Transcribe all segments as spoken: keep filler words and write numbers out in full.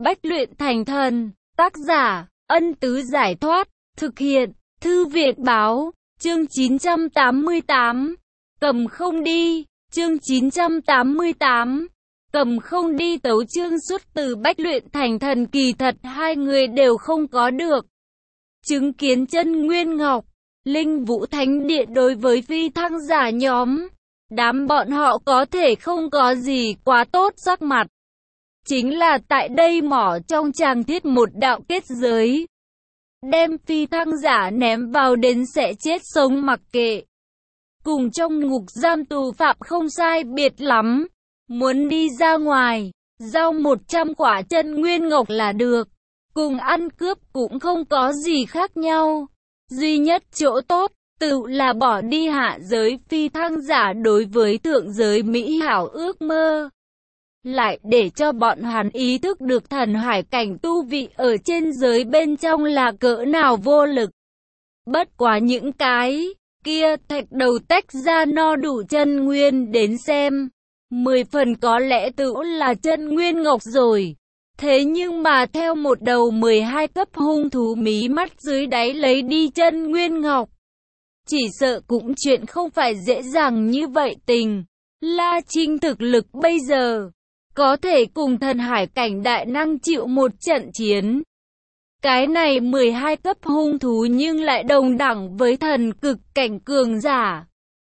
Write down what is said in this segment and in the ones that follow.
Bách luyện thành thần. Tác giả, Ân Tứ Giải Thoát. Thực hiện, Thư viện Báo. Chương chín trăm tám mươi tám. Cầm không đi. Chương chín trăm tám mươi tám. Cầm không đi. Tấu chương xuất từ Bách luyện thành thần. Kỳ thật hai người đều không có được chứng kiến chân nguyên ngọc. Linh Vũ Thánh Điện đối với phi thăng giả nhóm, đám bọn họ có thể không có gì quá tốt sắc mặt. Chính là tại đây mỏ trong tràng thiết một đạo kết giới, đem phi thăng giả ném vào đến sẽ chết sống mặc kệ. Cùng trong ngục giam tù phạm không sai biệt lắm, muốn đi ra ngoài, giao một trăm quả chân nguyên ngọc là được. Cùng ăn cướp cũng không có gì khác nhau. Duy nhất chỗ tốt, tự là bỏ đi hạ giới phi thăng giả đối với thượng giới mỹ hảo ước mơ. Lại để cho bọn hắn ý thức được thần hải cảnh tu vị ở trên giới bên trong là cỡ nào vô lực. Bất quá những cái kia thạch đầu tách ra no đủ chân nguyên đến xem, mười phần có lẽ tự là chân nguyên ngọc rồi. Thế nhưng mà theo một đầu mười hai cấp hung thú mí mắt dưới đáy lấy đi chân nguyên ngọc, chỉ sợ cũng chuyện không phải dễ dàng như vậy. Tình La Trinh thực lực bây giờ có thể cùng thần hải cảnh đại năng chịu một trận chiến. Cái này mười hai cấp hung thú nhưng lại đồng đẳng với thần cực cảnh cường giả.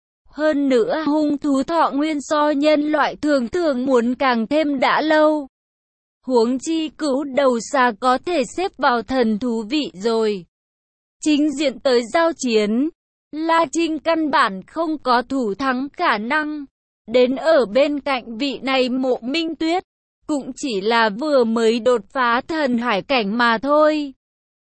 Hơn nữa hung thú thọ nguyên so nhân loại thường thường muốn càng thêm đã lâu. Huống chi cửu đầu xà có thể xếp vào thần thú vị rồi. Chính diện tới giao chiến, La Trinh căn bản không có thủ thắng khả năng. Đến ở bên cạnh vị này Mộ Minh Tuyết, cũng chỉ là vừa mới đột phá thần hải cảnh mà thôi.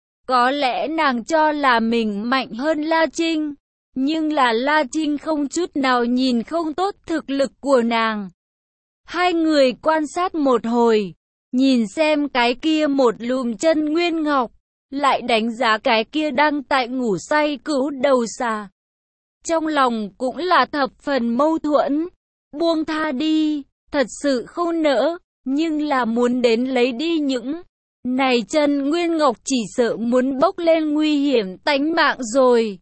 Có lẽ nàng cho là mình mạnh hơn La Trinh, nhưng là La Trinh không chút nào nhìn không tốt thực lực của nàng. Hai người quan sát một hồi, nhìn xem cái kia một lùm chân nguyên ngọc, lại đánh giá cái kia đang tại ngủ say cửu đầu xà. Trong lòng cũng là thập phần mâu thuẫn. Buông tha đi, thật sự không nỡ, nhưng là muốn đến lấy đi những này chân nguyên ngọc chỉ sợ muốn bốc lên nguy hiểm tánh mạng rồi.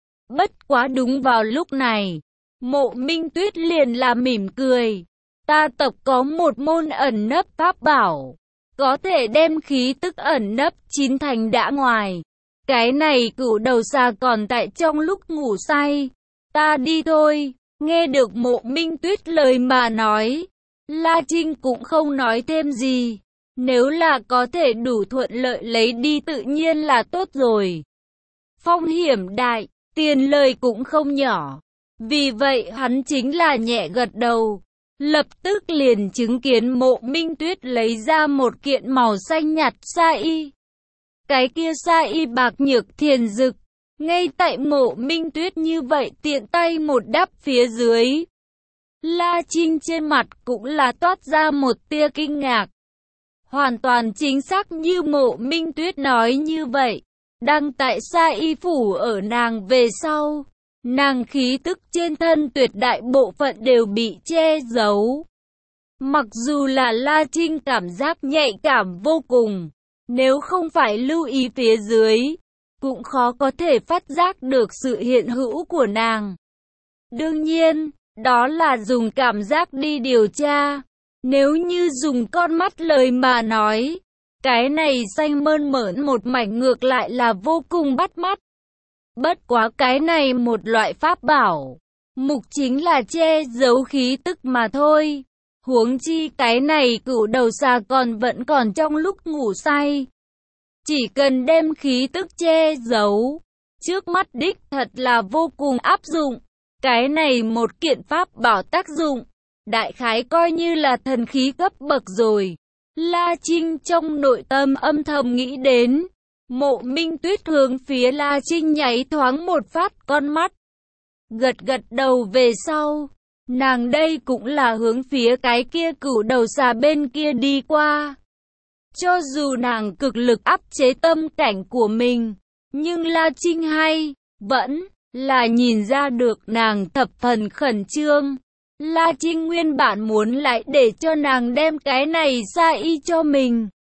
Bất quá đúng vào lúc này, Mộ Minh Tuyết liền là mỉm cười. Ta tộc có một môn ẩn nấp pháp bảo, có thể đem khí tức ẩn nấp chín thành đã ngoài. Cái này cửu đầu xà còn tại trong lúc ngủ say. Ta đi thôi. Nghe được Mộ Minh Tuyết lời mà nói, La Trinh cũng không nói thêm gì. Nếu là có thể đủ thuận lợi lấy đi tự nhiên là tốt rồi. Phong hiểm đại, tiền lời cũng không nhỏ. Vì vậy hắn chính là nhẹ gật đầu. Lập tức liền chứng kiến Mộ Minh Tuyết lấy ra một kiện màu xanh nhạt sa y. Cái kia sa y bạc nhược thiền dực. Ngay tại Mộ Minh Tuyết như vậy tiện tay một đắp phía dưới, La Trinh trên mặt cũng là toát ra một tia kinh ngạc. Hoàn toàn chính xác như Mộ Minh Tuyết nói như vậy. Đang tại sa y phủ ở nàng về sau, nàng khí tức trên thân tuyệt đại bộ phận đều bị che giấu. Mặc dù là La Trinh cảm giác nhạy cảm vô cùng, nếu không phải lưu ý phía dưới, cũng khó có thể phát giác được sự hiện hữu của nàng. Đương nhiên, đó là dùng cảm giác đi điều tra. Nếu như dùng con mắt lời mà nói, cái này xanh mơn mởn một mảnh ngược lại là vô cùng bắt mắt. Bất quá cái này một loại pháp bảo, mục chính là che giấu khí tức mà thôi. Huống chi cái này cửu đầu xà còn vẫn còn trong lúc ngủ say. Chỉ cần đem khí tức che giấu, trước mắt đích thật là vô cùng áp dụng. Cái này một kiện pháp bảo tác dụng, đại khái coi như là thần khí cấp bậc rồi. La Trinh trong nội tâm âm thầm nghĩ đến. Mộ Minh Tuyết hướng phía La Trinh nháy thoáng một phát con mắt. Gật gật đầu về sau, nàng đây cũng là hướng phía cái kia cửu đầu xà bên kia đi qua. Cho dù nàng cực lực áp chế tâm cảnh của mình, nhưng La Trinh hay, vẫn là nhìn ra được nàng thập phần khẩn trương. La Trinh nguyên bản muốn lại để cho nàng đem cái này sa y cho mình.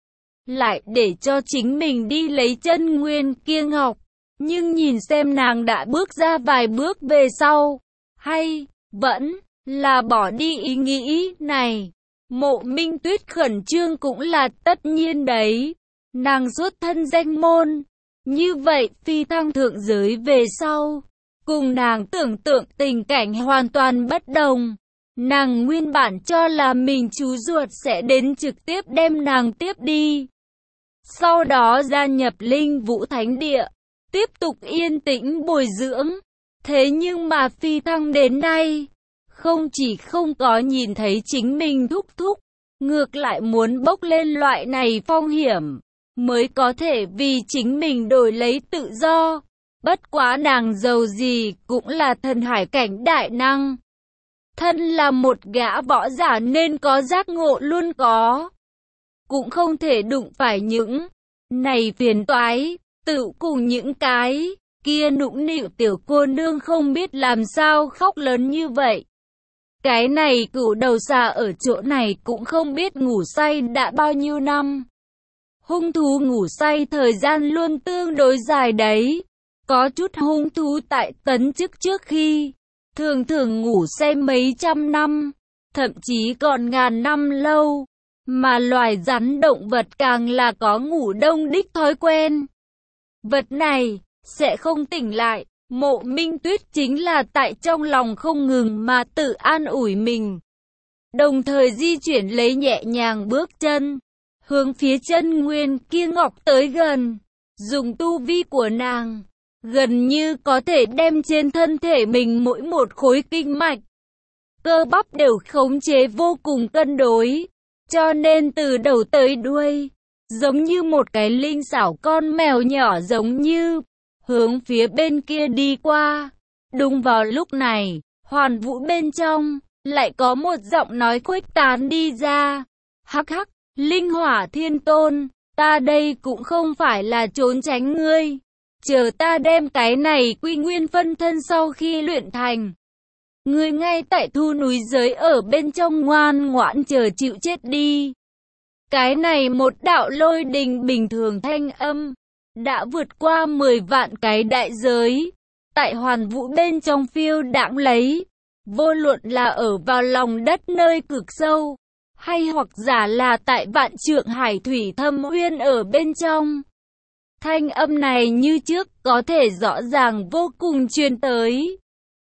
lại để cho chính mình đi lấy chân nguyên kia ngọc. Nhưng nhìn xem nàng đã bước ra vài bước về sau, hay vẫn là bỏ đi ý nghĩ này. Mộ Minh Tuyết khẩn trương cũng là tất nhiên đấy. Nàng xuất thân danh môn, như vậy phi thăng thượng giới về sau, cùng nàng tưởng tượng tình cảnh hoàn toàn bất đồng. Nàng nguyên bản cho là mình chú ruột sẽ đến trực tiếp đem nàng tiếp đi, sau đó gia nhập Linh Vũ Thánh Địa, tiếp tục yên tĩnh bồi dưỡng. Thế nhưng mà phi thăng đến nay, không chỉ không có nhìn thấy chính mình thúc thúc, ngược lại muốn bốc lên loại này phong hiểm, mới có thể vì chính mình đổi lấy tự do. Bất quá nàng giàu gì cũng là thần hải cảnh đại năng. Thân là một gã võ giả nên có giác ngộ luôn có. Cũng không thể đụng phải những này phiền toái, tự cùng những cái kia nũng nịu tiểu cô nương không biết làm sao khóc lớn như vậy. Cái này cửu đầu xà ở chỗ này cũng không biết ngủ say đã bao nhiêu năm. Hung thú ngủ say thời gian luôn tương đối dài đấy. Có chút hung thú tại tấn chức trước khi, thường thường ngủ say mấy trăm năm, thậm chí còn ngàn năm lâu. Mà loài rắn động vật càng là có ngủ đông đích thói quen. Vật này sẽ không tỉnh lại. Mộ Minh Tuyết chính là tại trong lòng không ngừng mà tự an ủi mình, đồng thời di chuyển lấy nhẹ nhàng bước chân, hướng phía chân nguyên kia ngọc tới gần. Dùng tu vi của nàng, gần như có thể đem trên thân thể mình mỗi một khối kinh mạch, cơ bắp đều khống chế vô cùng cân đối. Cho nên từ đầu tới đuôi, giống như một cái linh xảo con mèo nhỏ giống như hướng phía bên kia đi qua. Đúng vào lúc này, hoàn vũ bên trong lại có một giọng nói khuếch tán đi ra. Hắc hắc, Linh Hỏa Thiên Tôn, ta đây cũng không phải là trốn tránh ngươi. Chờ ta đem cái này quy nguyên phân thân sau khi luyện thành, ngươi ngay tại thu núi giới ở bên trong ngoan ngoãn chờ chịu chết đi. Cái này một đạo lôi đình bình thường thanh âm, đã vượt qua mười vạn cái đại giới, tại hoàn vũ bên trong phiêu đãng lấy. Vô luận là ở vào lòng đất nơi cực sâu, hay hoặc giả là tại vạn trượng hải thủy thâm uyên ở bên trong. Thanh âm này như trước có thể rõ ràng vô cùng truyền tới.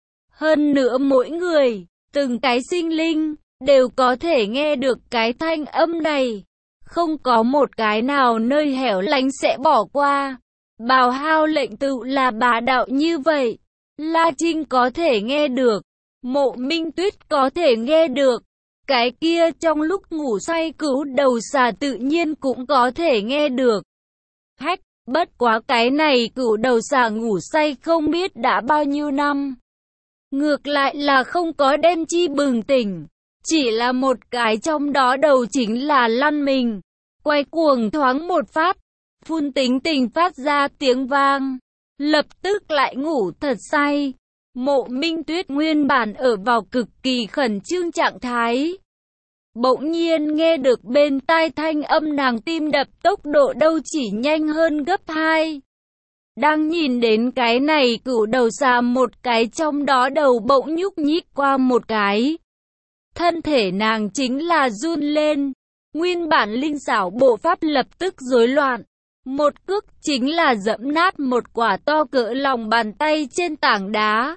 Hơn nữa mỗi người, từng cái sinh linh, đều có thể nghe được cái thanh âm này. Không có một cái nào nơi hẻo lánh sẽ bỏ qua. Bào Hao lệnh tự là bá đạo như vậy. La Trinh có thể nghe được. Mộ Minh Tuyết có thể nghe được. Cái kia trong lúc ngủ say cửu đầu xà tự nhiên cũng có thể nghe được. Hách, bất quá cái này cửu đầu xà ngủ say không biết đã bao nhiêu năm. Ngược lại là không có đêm chi bừng tỉnh. Chỉ là một cái trong đó đầu chính là lăn mình. Quay cuồng thoáng một phát. Phun tính tình phát ra tiếng vang. Lập tức lại ngủ thật say. Mộ Minh Tuyết nguyên bản ở vào cực kỳ khẩn trương trạng thái. Bỗng nhiên nghe được bên tai thanh âm nàng tim đập tốc độ đâu chỉ nhanh hơn gấp hai. Đang nhìn đến cái này cửu đầu xà một cái trong đó đầu bỗng nhúc nhích qua một cái. Thân thể nàng chính là run lên. Nguyên bản linh xảo bộ pháp lập tức rối loạn. Một cước chính là dẫm nát một quả to cỡ lòng bàn tay trên tảng đá.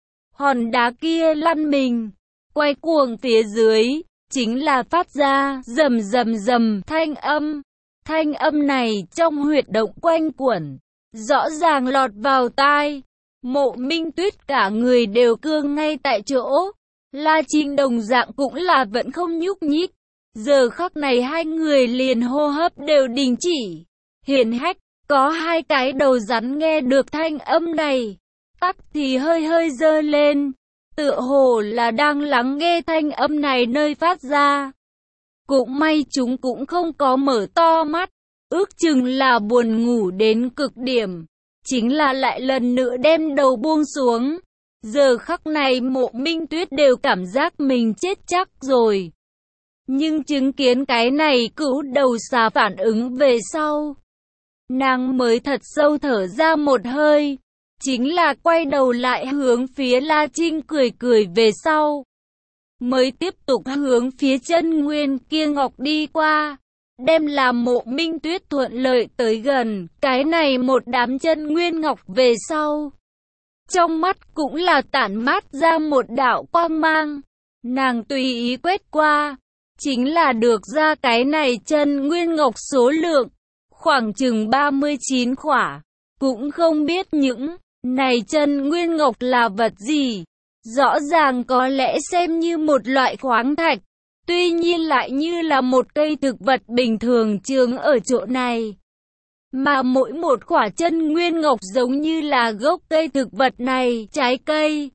Hòn đá kia lăn mình, quay cuồng phía dưới, chính là phát ra rầm rầm rầm thanh âm. Thanh âm này trong huyệt động quanh quẩn, rõ ràng lọt vào tai. Mộ Minh Tuyết cả người đều cương ngay tại chỗ. La Trinh đồng dạng cũng là vẫn không nhúc nhích. Giờ khắc này hai người liền hô hấp đều đình chỉ. Hiển hách, có hai cái đầu rắn nghe được thanh âm này, tắc thì hơi hơi giơ lên, tựa hồ là đang lắng nghe thanh âm này nơi phát ra. Cũng may chúng cũng không có mở to mắt, ước chừng là buồn ngủ đến cực điểm, chính là lại lần nữa đem đầu buông xuống. Giờ khắc này Mộ Minh Tuyết đều cảm giác mình chết chắc rồi. Nhưng chứng kiến cái này cữu đầu xà phản ứng về sau, nàng mới thật sâu thở ra một hơi, chính là quay đầu lại hướng phía La Trinh cười cười về sau, mới tiếp tục hướng phía chân nguyên kia ngọc đi qua, đem làm Mộ Minh Tuyết thuận lợi tới gần, cái này một đám chân nguyên ngọc về sau. Trong mắt cũng là tản mát ra một đạo quang mang, nàng tùy ý quét qua, chính là được ra cái này chân nguyên ngọc số lượng, khoảng chừng ba mươi chín khỏa, cũng không biết những này chân nguyên ngọc là vật gì, rõ ràng có lẽ xem như một loại khoáng thạch, tuy nhiên lại như là một cây thực vật bình thường trường ở chỗ này. Mà mỗi một quả chân nguyên ngọc giống như là gốc cây thực vật này, trái cây.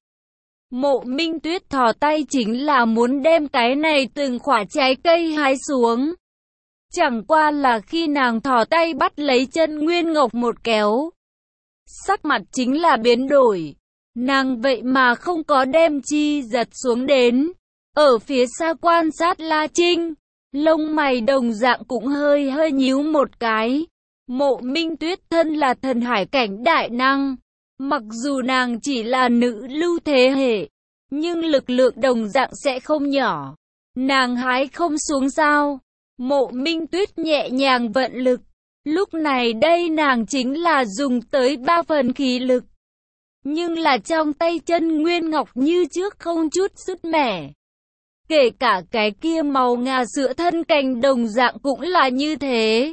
Mộ Minh Tuyết thò tay chính là muốn đem cái này từng quả trái cây hái xuống. Chẳng qua là khi nàng thò tay bắt lấy chân nguyên ngọc một kéo, sắc mặt chính là biến đổi. Nàng vậy mà không có đem chi giật xuống đến. Ở phía xa quan sát La Trinh, lông mày đồng dạng cũng hơi hơi nhíu một cái. Mộ Minh Tuyết thân là thần hải cảnh đại năng, mặc dù nàng chỉ là nữ lưu thế hệ, nhưng lực lượng đồng dạng sẽ không nhỏ. Nàng hái không xuống sao? Mộ Minh Tuyết nhẹ nhàng vận lực, lúc này đây nàng chính là dùng tới ba phần khí lực, nhưng là trong tay chân nguyên ngọc như trước không chút sứt mẻ. Kể cả cái kia màu ngà sữa thân cành đồng dạng cũng là như thế,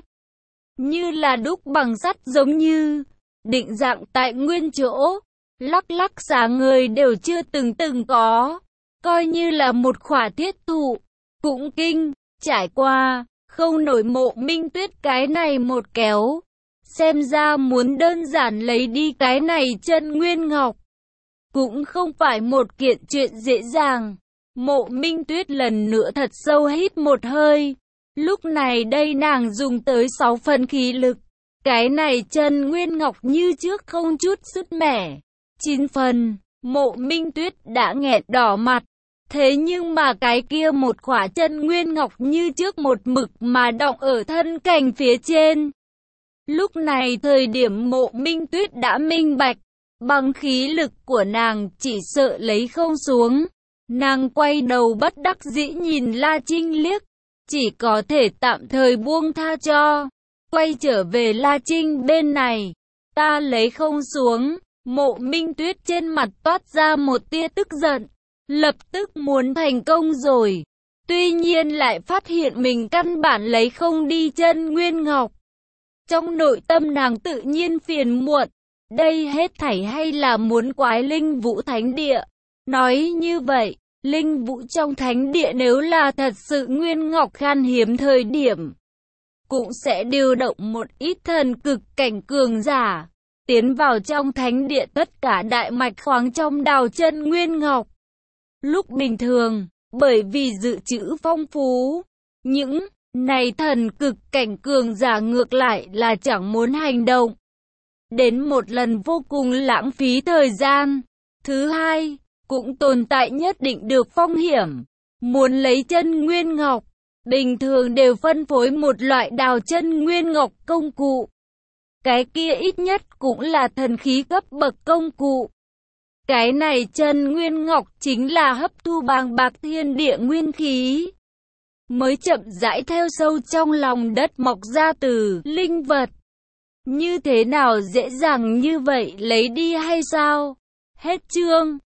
như là đúc bằng sắt giống như, định dạng tại nguyên chỗ, lắc lắc xả người đều chưa từng từng có, coi như là một khỏa thiết thụ, cũng kinh, trải qua, không nổi Mộ Minh Tuyết cái này một kéo, xem ra muốn đơn giản lấy đi cái này chân nguyên ngọc, cũng không phải một kiện chuyện dễ dàng. Mộ Minh Tuyết lần nữa thật sâu hít một hơi. Lúc này đây nàng dùng tới sáu phần khí lực. Cái này chân nguyên ngọc như trước không chút sứt mẻ. chín phần, Mộ Minh Tuyết đã nghẹn đỏ mặt. Thế nhưng mà cái kia một quả chân nguyên ngọc như trước một mực mà đọng ở thân cành phía trên. Lúc này thời điểm Mộ Minh Tuyết đã minh bạch. Bằng khí lực của nàng chỉ sợ lấy không xuống. Nàng quay đầu bất đắc dĩ nhìn La Trinh liếc, chỉ có thể tạm thời buông tha cho. Quay trở về La Trinh bên này, ta lấy không xuống. Mộ Minh Tuyết trên mặt toát ra một tia tức giận, lập tức muốn thành công rồi. Tuy nhiên lại phát hiện mình căn bản lấy không đi chân nguyên ngọc. Trong nội tâm nàng tự nhiên phiền muộn, đây hết thảy hay là muốn quái Linh Vũ Thánh Địa. Nói như vậy, Linh Vũ trong Thánh Địa nếu là thật sự nguyên ngọc khan hiếm thời điểm, cũng sẽ điều động một ít thần cực cảnh cường giả, tiến vào trong Thánh Địa tất cả đại mạch khoáng trong đào chân nguyên ngọc. Lúc bình thường, bởi vì dự trữ phong phú, những này thần cực cảnh cường giả ngược lại là chẳng muốn hành động. Đến một lần vô cùng lãng phí thời gian. Thứ hai, cũng tồn tại nhất định được phong hiểm. Muốn lấy chân nguyên ngọc, bình thường đều phân phối một loại đào chân nguyên ngọc công cụ. Cái kia ít nhất cũng là thần khí cấp bậc công cụ. Cái này chân nguyên ngọc chính là hấp thu bàng bạc thiên địa nguyên khí, mới chậm rãi theo sâu trong lòng đất mọc ra từ linh vật. Như thế nào dễ dàng như vậy lấy đi hay sao? Hết chương.